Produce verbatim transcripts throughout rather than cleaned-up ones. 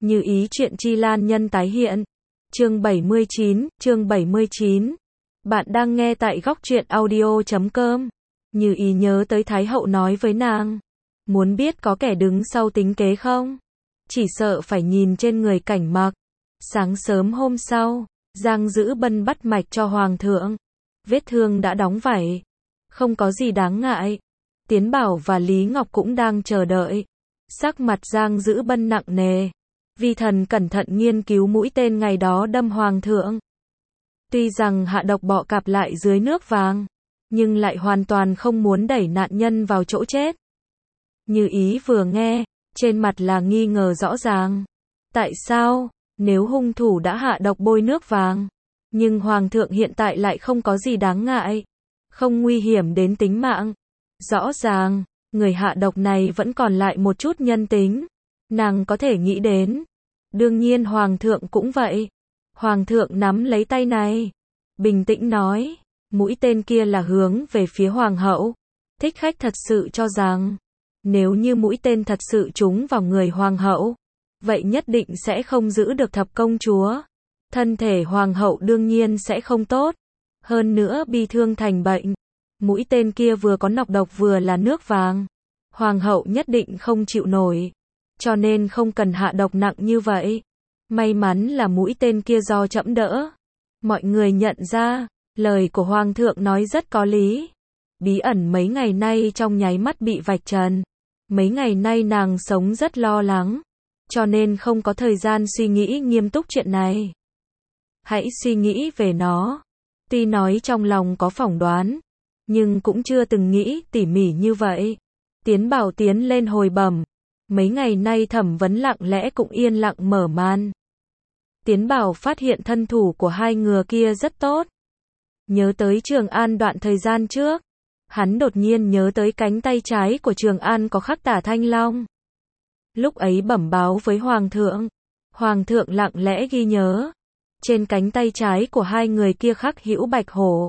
Như ý chuyện chi lan nhân tái hiện. Chương bảy mươi chín, chương bảy mươi chín. Bạn đang nghe tại góc truyện audio chấm com. Như ý nhớ tới Thái hậu nói với nàng. Muốn biết có kẻ đứng sau tính kế không? Chỉ sợ phải nhìn trên người Cảnh Mặc. Sáng sớm hôm sau, Giang Dữ Bân bắt mạch cho hoàng thượng. Vết thương đã đóng vảy. Không có gì đáng ngại. Tiến Bảo và Lý Ngọc cũng đang chờ đợi. Sắc mặt Giang Dữ Bân nặng nề. Vi thần cẩn thận nghiên cứu mũi tên ngày đó đâm hoàng thượng. Tuy rằng hạ độc bọ cạp lại dưới nước vàng, nhưng lại hoàn toàn không muốn đẩy nạn nhân vào chỗ chết. Như ý vừa nghe, trên mặt là nghi ngờ rõ ràng. Tại sao, nếu hung thủ đã hạ độc bôi nước vàng, nhưng hoàng thượng hiện tại lại không có gì đáng ngại, không nguy hiểm đến tính mạng. Rõ ràng, người hạ độc này vẫn còn lại một chút nhân tính. Nàng có thể nghĩ đến. Đương nhiên hoàng thượng cũng vậy. Hoàng thượng nắm lấy tay này, bình tĩnh nói, mũi tên kia là hướng về phía hoàng hậu. Thích Khách thật sự cho rằng, nếu như mũi tên thật sự trúng vào người hoàng hậu, vậy nhất định sẽ không giữ được thập công chúa. Thân thể hoàng hậu đương nhiên sẽ không tốt. Hơn nữa bi thương thành bệnh. Mũi tên kia vừa có nọc độc vừa là nước vàng. Hoàng hậu nhất định không chịu nổi. Cho nên không cần hạ độc nặng như vậy. May mắn là mũi tên kia do trẫm đỡ. Mọi người nhận ra, lời của hoàng thượng nói rất có lý. Bí ẩn mấy ngày nay trong nháy mắt bị vạch trần. Mấy ngày nay nàng sống rất lo lắng, cho nên không có thời gian suy nghĩ nghiêm túc chuyện này. Hãy suy nghĩ về nó. Tuy nói trong lòng có phỏng đoán, nhưng cũng chưa từng nghĩ tỉ mỉ như vậy. Tiến Bảo tiến lên hồi bẩm. Mấy ngày nay thẩm vấn lặng lẽ cũng yên lặng mở màn. Tiến Bảo phát hiện thân thủ của hai người kia rất tốt. Nhớ tới Trường An đoạn thời gian trước, hắn đột nhiên nhớ tới cánh tay trái của Trường An có khắc tả Thanh Long. Lúc ấy bẩm báo với Hoàng thượng, Hoàng thượng lặng lẽ ghi nhớ. Trên cánh tay trái của hai người kia khắc Hữu Bạch Hổ.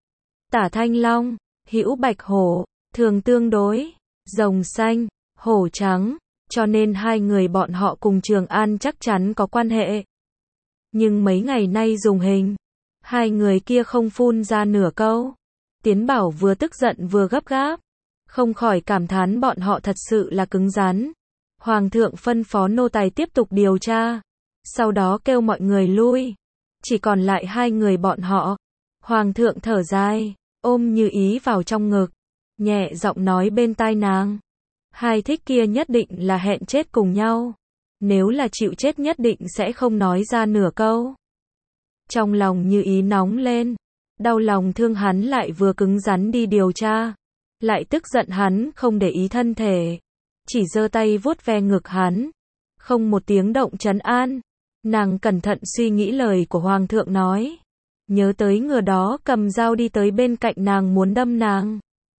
Tả Thanh Long, Hữu Bạch Hổ, thường tương đối, rồng xanh, hổ trắng, cho nên hai người bọn họ cùng Trường An chắc chắn có quan hệ. Nhưng mấy ngày nay dùng hình, hai người kia không phun ra nửa câu. Tiến Bảo vừa tức giận vừa gấp gáp, không khỏi cảm thán bọn họ thật sự là cứng rắn. Hoàng thượng phân phó nô tài tiếp tục điều tra, sau đó kêu mọi người lui, chỉ còn lại hai người bọn họ. Hoàng thượng thở dài, ôm Như Ý vào trong ngực, nhẹ giọng nói bên tai nàng, hai thích kia nhất định là hẹn chết cùng nhau, nếu là chịu chết nhất định sẽ không nói ra nửa câu. Trong lòng Như Ý nóng lên, đau lòng thương hắn lại vừa cứng rắn đi điều tra, lại tức giận hắn không để ý thân thể, chỉ giơ tay vuốt ve ngực hắn, không một tiếng động trấn an. Nàng cẩn thận suy nghĩ lời của hoàng thượng nói, nhớ tới người đó cầm dao đi tới bên cạnh nàng muốn đâm nàng.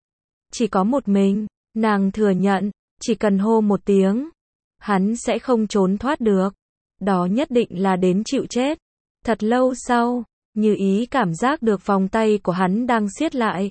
Chỉ có một mình, nàng thừa nhận, chỉ cần hô một tiếng, hắn sẽ không trốn thoát được. Đó nhất định là đến chịu chết. Thật lâu sau, Như Ý cảm giác được vòng tay của hắn đang siết lại.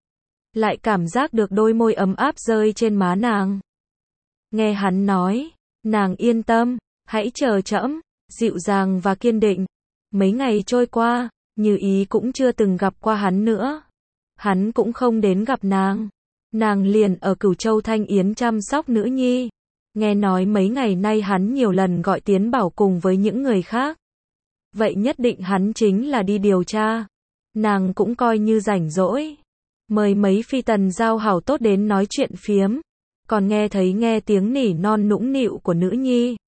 Lại cảm giác được đôi môi ấm áp rơi trên má nàng. Nghe hắn nói, nàng yên tâm, hãy chờ trẫm, dịu dàng và kiên định. Mấy ngày trôi qua, Như Ý cũng chưa từng gặp qua hắn nữa. Hắn cũng không đến gặp nàng. Nàng liền ở Cửu Châu Thanh Yến chăm sóc nữ nhi. Nghe nói mấy ngày nay hắn nhiều lần gọi Tiến Bảo cùng với những người khác. Vậy nhất định hắn chính là đi điều tra. Nàng cũng coi như rảnh rỗi. Mời mấy phi tần giao hảo tốt đến nói chuyện phiếm. Còn nghe thấy nghe tiếng nỉ non nũng nịu của nữ nhi.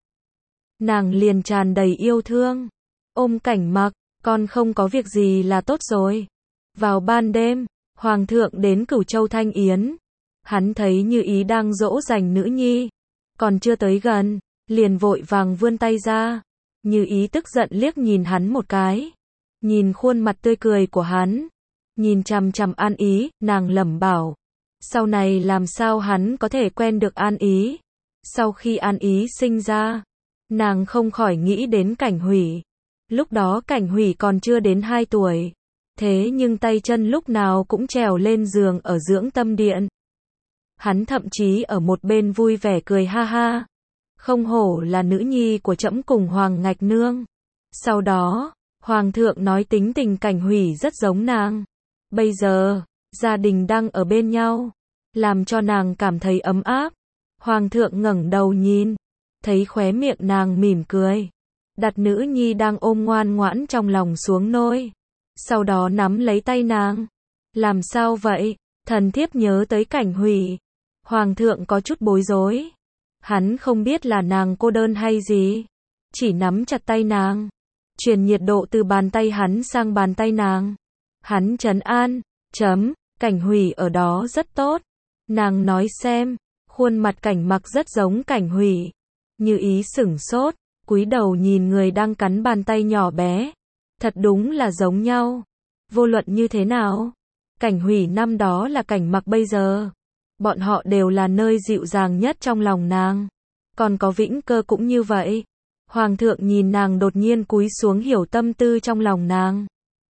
Nàng liền tràn đầy yêu thương. Ôm Cảnh Mặc, con không có việc gì là tốt rồi. Vào ban đêm, Hoàng thượng đến Cửu Châu Thanh Yến. Hắn thấy Như Ý đang dỗ dành nữ nhi. Còn chưa tới gần, liền vội vàng vươn tay ra. Như Ý tức giận liếc nhìn hắn một cái. Nhìn khuôn mặt tươi cười của hắn. Nhìn chằm chằm An Ý, nàng lẩm bảo. Sau này làm sao hắn có thể quen được An Ý. Sau khi An Ý sinh ra, nàng không khỏi nghĩ đến Cảnh Hủy. Lúc đó Cảnh Hủy còn chưa đến hai tuổi. Thế nhưng tay chân lúc nào cũng trèo lên giường ở dưỡng tâm điện. Hắn thậm chí ở một bên vui vẻ cười ha ha. không hổ là nữ nhi của trẫm cùng Hoàng Ngạch Nương. Sau đó, Hoàng thượng nói tính tình Cảnh Hủy rất giống nàng. Bây giờ, gia đình đang ở bên nhau, làm cho nàng cảm thấy ấm áp. Hoàng thượng ngẩng đầu nhìn, thấy khóe miệng nàng mỉm cười, đặt nữ nhi đang ôm ngoan ngoãn trong lòng xuống nôi. Sau đó nắm lấy tay nàng. Làm sao vậy? Thần thiếp nhớ tới Cảnh Hủy. Hoàng thượng có chút bối rối. Hắn không biết là nàng cô đơn hay gì. Chỉ nắm chặt tay nàng, truyền nhiệt độ từ bàn tay hắn sang bàn tay nàng. Hắn trấn an, chấm, Cảnh Hủy ở đó rất tốt. Nàng nói xem, khuôn mặt Cảnh Mặc rất giống Cảnh Hủy. Như Ý sửng sốt, cúi đầu nhìn người đang cắn bàn tay nhỏ bé. Thật đúng là giống nhau. Vô luận như thế nào, Cảnh Hủy năm đó là Cảnh Mặc bây giờ. Bọn họ đều là nơi dịu dàng nhất trong lòng nàng. Còn có Vĩnh Cơ cũng như vậy. Hoàng thượng nhìn nàng đột nhiên cúi xuống hiểu tâm tư trong lòng nàng.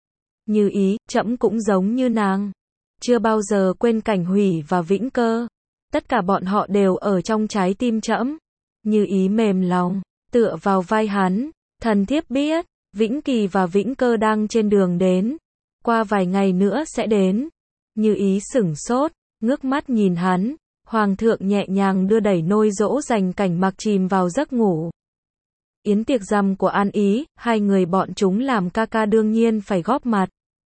Như Ý, trẫm cũng giống như nàng. Chưa bao giờ quên Cảnh Hủy và Vĩnh Cơ. Tất cả bọn họ đều ở trong trái tim trẫm. Như Ý mềm lòng, tựa vào vai hắn. Thần thiếp biết, Vĩnh Kỳ và Vĩnh Cơ đang trên đường đến. Qua vài ngày nữa sẽ đến. Như Ý sửng sốt, ngước mắt nhìn hắn. Hoàng thượng nhẹ nhàng đưa đẩy nôi dỗ dành Cảnh Mặc chìm vào giấc ngủ. Yến tiệc rằm của An Ý, hai người bọn chúng làm ca ca đương nhiên phải góp mặt.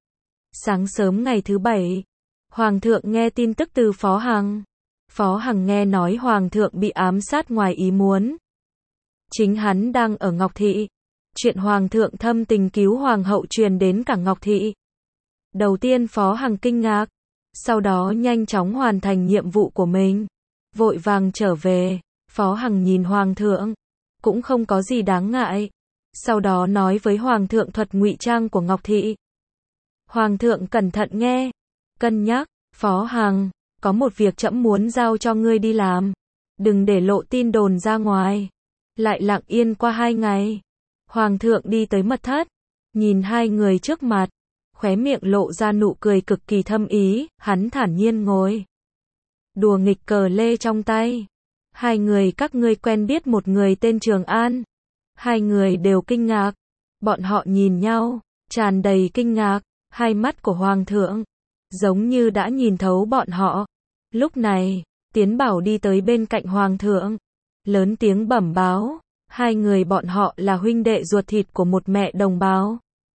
Sáng sớm ngày thứ bảy, Hoàng thượng nghe tin tức từ Phó Hằng. Phó Hằng nghe nói Hoàng thượng bị ám sát ngoài ý muốn. Chính hắn đang ở Ngọc Thị. Chuyện Hoàng thượng thâm tình cứu Hoàng hậu truyền đến cả Ngọc Thị. Đầu tiên Phó Hằng kinh ngạc, sau đó nhanh chóng hoàn thành nhiệm vụ của mình. Vội vàng trở về, Phó Hằng nhìn Hoàng thượng, cũng không có gì đáng ngại. Sau đó nói với Hoàng thượng thuật ngụy trang của Ngọc Thị. Hoàng thượng cẩn thận nghe, cân nhắc, Phó Hằng, có một việc trẫm muốn giao cho ngươi đi làm. Đừng để lộ tin đồn ra ngoài. Lại lặng yên qua hai ngày. Hoàng thượng đi tới mật thất, nhìn hai người trước mặt, khóe miệng lộ ra nụ cười cực kỳ thâm ý, hắn thản nhiên ngồi. Đùa nghịch cờ lê trong tay. Hai người các ngươi quen biết một người tên Trường An. Hai người đều kinh ngạc. Bọn họ nhìn nhau, tràn đầy kinh ngạc. Hai mắt của Hoàng thượng, giống như đã nhìn thấu bọn họ. Lúc này, Tiến Bảo đi tới bên cạnh Hoàng thượng. Lớn tiếng bẩm báo. Hai người bọn họ là huynh đệ ruột thịt của một mẹ đồng bào.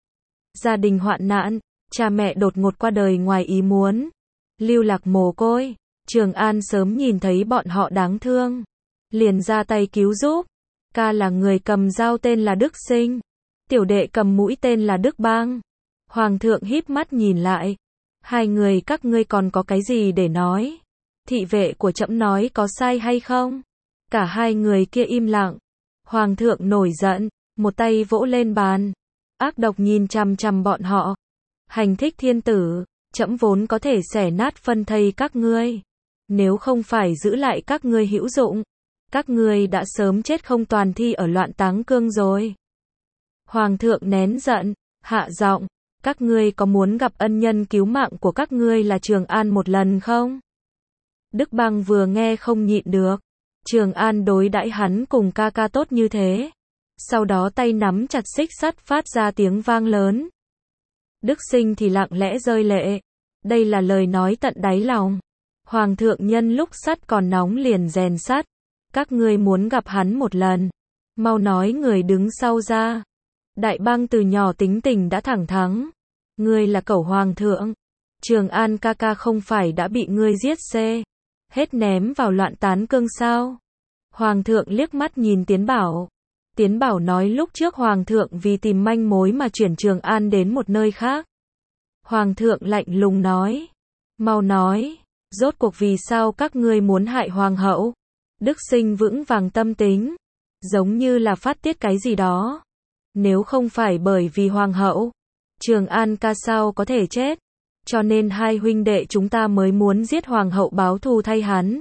Gia đình hoạn nạn, cha mẹ đột ngột qua đời ngoài ý muốn. Lưu lạc mồ côi. Trường An sớm nhìn thấy bọn họ đáng thương, liền ra tay cứu giúp. Ca là người cầm dao tên là Đức Sinh. Tiểu đệ cầm mũi tên là Đức Bang. Hoàng thượng híp mắt nhìn lại. Hai người các ngươi còn có cái gì để nói? Thị vệ của trẫm nói có sai hay không? Cả hai người kia im lặng. Hoàng thượng nổi giận, một tay vỗ lên bàn. Ác độc nhìn chằm chằm bọn họ. Hành thích thiên tử, trẫm vốn có thể xẻ nát phân thây các ngươi. Nếu không phải giữ lại các ngươi hữu dụng, các ngươi đã sớm chết không toàn thi ở loạn táng cương rồi. Hoàng thượng nén giận, hạ giọng, các ngươi có muốn gặp ân nhân cứu mạng của các ngươi là Trường An một lần không? Đức Bang vừa nghe không nhịn được. Trường An đối đãi hắn cùng ca ca tốt như thế. Sau đó tay nắm chặt xích sắt phát ra tiếng vang lớn. Đức Sinh thì lặng lẽ rơi lệ. Đây là lời nói tận đáy lòng. Hoàng thượng nhân lúc sắt còn nóng liền rèn sắt. Các ngươi muốn gặp hắn một lần. Mau nói người đứng sau ra. Đại Bang từ nhỏ tính tình đã thẳng thắn. Ngươi là cẩu hoàng thượng. Trường An ca ca không phải đã bị ngươi giết xê. Hết ném vào loạn tán cương sao? Hoàng thượng liếc mắt nhìn Tiến Bảo. Tiến Bảo nói lúc trước Hoàng thượng vì tìm manh mối mà chuyển Trường An đến một nơi khác. Hoàng thượng lạnh lùng nói. Mau nói, rốt cuộc vì sao các ngươi muốn hại Hoàng hậu? Đức Sinh vững vàng tâm tính, giống như là phát tiết cái gì đó. Nếu không phải bởi vì Hoàng hậu, Trường An ca sao có thể chết? Cho nên hai huynh đệ chúng ta mới muốn giết Hoàng hậu báo thù thay hắn.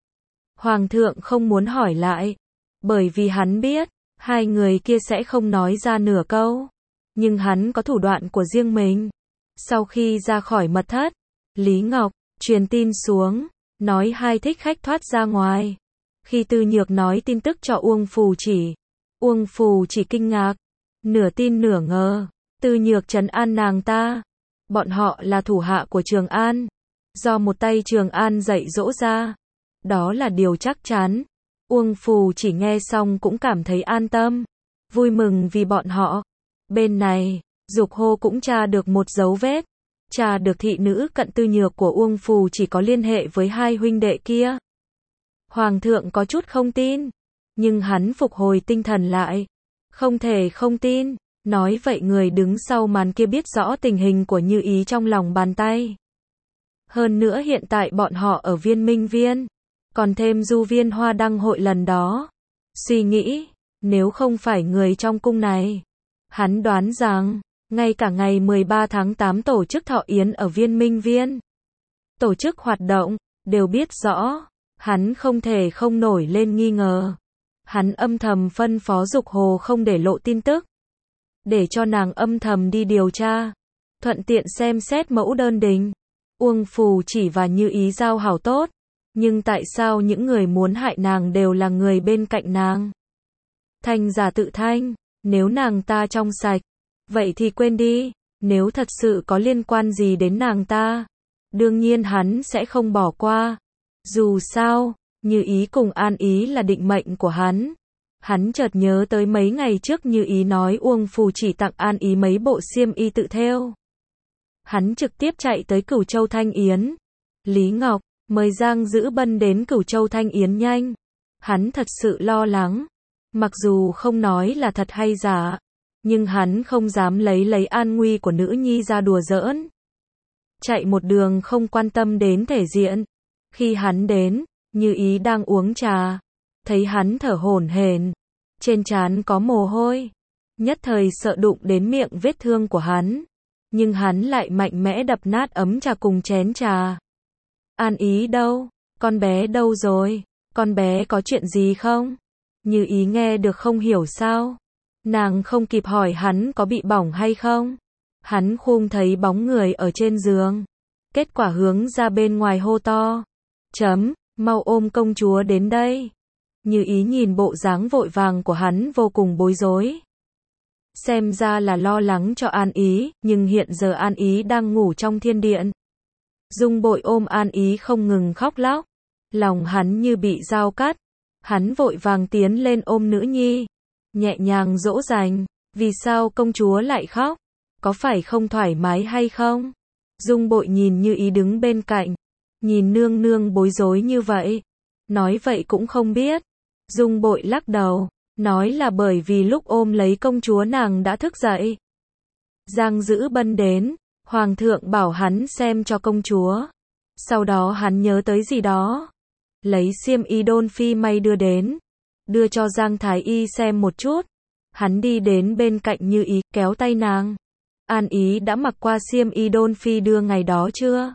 Hoàng thượng không muốn hỏi lại, bởi vì hắn biết, hai người kia sẽ không nói ra nửa câu. Nhưng hắn có thủ đoạn của riêng mình. Sau khi ra khỏi mật thất, Lý Ngọc truyền tin xuống, nói hai thích khách thoát ra ngoài. Khi Tư Nhược nói tin tức cho Uông Phù Chỉ, Uông Phù Chỉ kinh ngạc, nửa tin nửa ngờ. Tư Nhược trấn an nàng ta. Bọn họ là thủ hạ của Trường An, do một tay Trường An dạy dỗ ra. Đó là điều chắc chắn. Uông Phù Chỉ nghe xong cũng cảm thấy an tâm, vui mừng vì bọn họ. Bên này, Dục Hô cũng tra được một dấu vết, tra được thị nữ cận Tư Nhược của Uông Phù Chỉ có liên hệ với hai huynh đệ kia. Hoàng thượng có chút không tin, nhưng hắn phục hồi tinh thần lại. Không thể không tin, nói vậy người đứng sau màn kia biết rõ tình hình của Như Ý trong lòng bàn tay. Hơn nữa hiện tại bọn họ ở Viên Minh Viên, còn thêm Du Viên Hoa đăng hội lần đó. Suy nghĩ, nếu không phải người trong cung này, hắn đoán rằng, ngay cả ngày mười ba tháng tám tổ chức thọ yến ở Viên Minh Viên, tổ chức hoạt động, đều biết rõ, hắn không thể không nổi lên nghi ngờ. Hắn âm thầm phân phó Dục Hồ không để lộ tin tức, để cho nàng âm thầm đi điều tra, thuận tiện xem xét mẫu đơn đình. Uông Phù Chỉ và Như Ý giao hảo tốt, nhưng tại sao những người muốn hại nàng đều là người bên cạnh nàng? Thanh giả tự thanh, nếu nàng ta trong sạch, vậy thì quên đi, nếu thật sự có liên quan gì đến nàng ta, đương nhiên hắn sẽ không bỏ qua. Dù sao, Như Ý cùng An Ý là định mệnh của hắn. Hắn chợt nhớ tới mấy ngày trước Như Ý nói Uông Phù Chỉ tặng An Ý mấy bộ xiêm y tự thêu. Hắn trực tiếp chạy tới Cửu Châu Thanh Yến. Lý Ngọc, mời Giang Dữ Bân đến Cửu Châu Thanh Yến nhanh. Hắn thật sự lo lắng. Mặc dù không nói là thật hay giả, nhưng hắn không dám lấy lấy an nguy của nữ nhi ra đùa giỡn. Chạy một đường không quan tâm đến thể diện. Khi hắn đến, Như Ý đang uống trà, thấy hắn thở hổn hển, trên trán có mồ hôi, nhất thời sợ đụng đến miệng vết thương của hắn, nhưng hắn lại mạnh mẽ đập nát ấm trà cùng chén trà. An Ý đâu? Con bé đâu rồi? Con bé có chuyện gì không? Như Ý nghe được không hiểu sao. Nàng không kịp hỏi hắn có bị bỏng hay không. Hắn khum thấy bóng người ở trên giường. Kết quả hướng ra bên ngoài hô to. Chấm, mau ôm công chúa đến đây. Như Ý nhìn bộ dáng vội vàng của hắn vô cùng bối rối. Xem ra là lo lắng cho An Ý, nhưng hiện giờ An Ý đang ngủ trong thiên điện. Dung Bội ôm An Ý không ngừng khóc lóc. Lòng hắn như bị dao cắt. Hắn vội vàng tiến lên ôm nữ nhi, nhẹ nhàng dỗ dành. Vì sao công chúa lại khóc? Có phải không thoải mái hay không? Dung Bội nhìn Như Ý đứng bên cạnh, nhìn nương nương bối rối như vậy, nói vậy cũng không biết. Dung Bội lắc đầu, nói là bởi vì lúc ôm lấy công chúa nàng đã thức dậy. Giang Dữ Bân đến, hoàng thượng bảo hắn xem cho công chúa. Sau đó hắn nhớ tới gì đó, lấy xiêm y đôn phi may đưa đến, đưa cho Giang Thái Y xem một chút. Hắn đi đến bên cạnh Như Ý, kéo tay nàng. An Ý đã mặc qua xiêm y đôn phi đưa ngày đó chưa?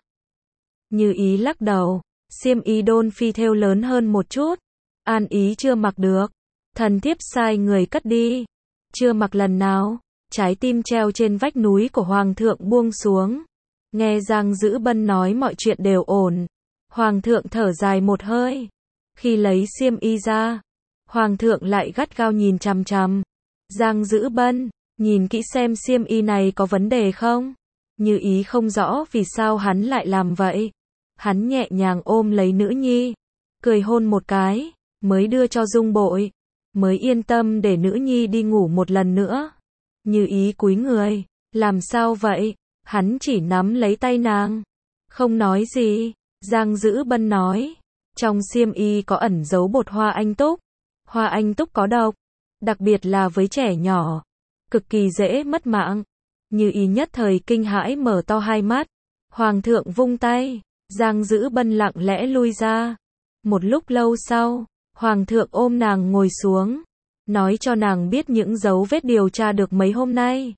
Như Ý lắc đầu, xiêm y đôn phi thêu lớn hơn một chút. An Ý chưa mặc được. Thần thiếp sai người cất đi. Chưa mặc lần nào. Trái tim treo trên vách núi của hoàng thượng buông xuống. Nghe Giang Dữ Bân nói mọi chuyện đều ổn. Hoàng thượng thở dài một hơi. Khi lấy xiêm y ra, hoàng thượng lại gắt gao nhìn chằm chằm. Giang Dữ Bân, nhìn kỹ xem xiêm y này có vấn đề không? Như Ý không rõ vì sao hắn lại làm vậy. Hắn nhẹ nhàng ôm lấy nữ nhi, cười hôn một cái, mới đưa cho Dung Bội, mới yên tâm để nữ nhi đi ngủ một lần nữa. Như Ý cúi người, làm sao vậy? Hắn chỉ nắm lấy tay nàng, không nói gì. Giang Dữ Bân nói, trong xiêm y có ẩn giấu bột hoa anh túc. Hoa anh túc có độc, đặc biệt là với trẻ nhỏ, cực kỳ dễ mất mạng. Như Ý nhất thời kinh hãi mở to hai mắt. Hoàng thượng vung tay, Giang Dữ Bân lặng lẽ lui ra. Một lúc lâu sau, hoàng thượng ôm nàng ngồi xuống, nói cho nàng biết những dấu vết điều tra được mấy hôm nay.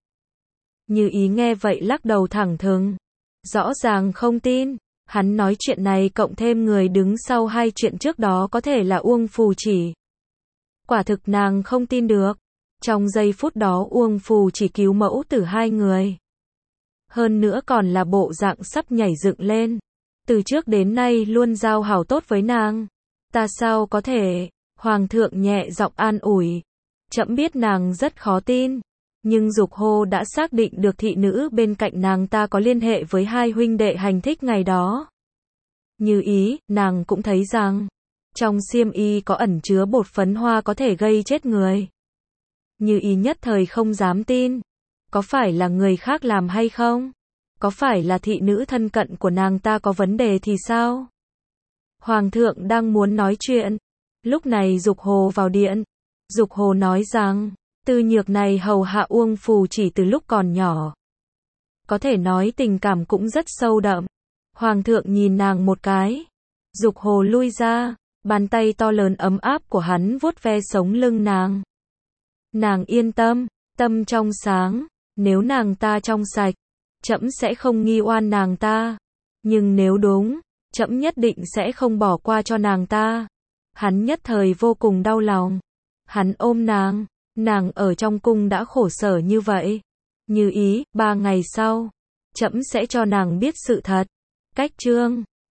Như Ý nghe vậy lắc đầu thẳng thừng, rõ ràng không tin. Hắn nói chuyện này cộng thêm người đứng sau hai chuyện trước đó có thể là Uông Phù Chỉ. Quả thực nàng không tin được. Trong giây phút đó Uông Phù Chỉ cứu mẫu tử hai người. Hơn nữa còn là bộ dạng sắp nhảy dựng lên. Từ trước đến nay luôn giao hảo tốt với nàng. Ta sao có thể? Hoàng thượng nhẹ giọng an ủi. Trẫm biết nàng rất khó tin, nhưng Dục Hồ đã xác định được thị nữ bên cạnh nàng ta có liên hệ với hai huynh đệ hành thích ngày đó. Như ý, nàng cũng thấy rằng, trong xiêm y có ẩn chứa bột phấn hoa có thể gây chết người. Như ý nhất thời không dám tin. Có phải là người khác làm hay không? Có phải là thị nữ thân cận của nàng ta có vấn đề thì sao? Hoàng thượng đang muốn nói chuyện. Lúc này Dục Hồ vào điện. Dục Hồ nói rằng, Tư Nhược này hầu hạ Uông Phù chỉ từ lúc còn nhỏ. Có thể nói tình cảm cũng rất sâu đậm. Hoàng thượng nhìn nàng một cái. Dục Hồ lui ra, bàn tay to lớn ấm áp của hắn vuốt ve sống lưng nàng. Nàng yên tâm, tâm trong sáng, nếu nàng ta trong sạch, trẫm sẽ không nghi oan nàng ta. Nhưng nếu đúng, trẫm nhất định sẽ không bỏ qua cho nàng ta. Hắn nhất thời vô cùng đau lòng. Hắn ôm nàng, nàng ở trong cung đã khổ sở như vậy. Như ý, ba ngày sau, trẫm sẽ cho nàng biết sự thật. Cách chương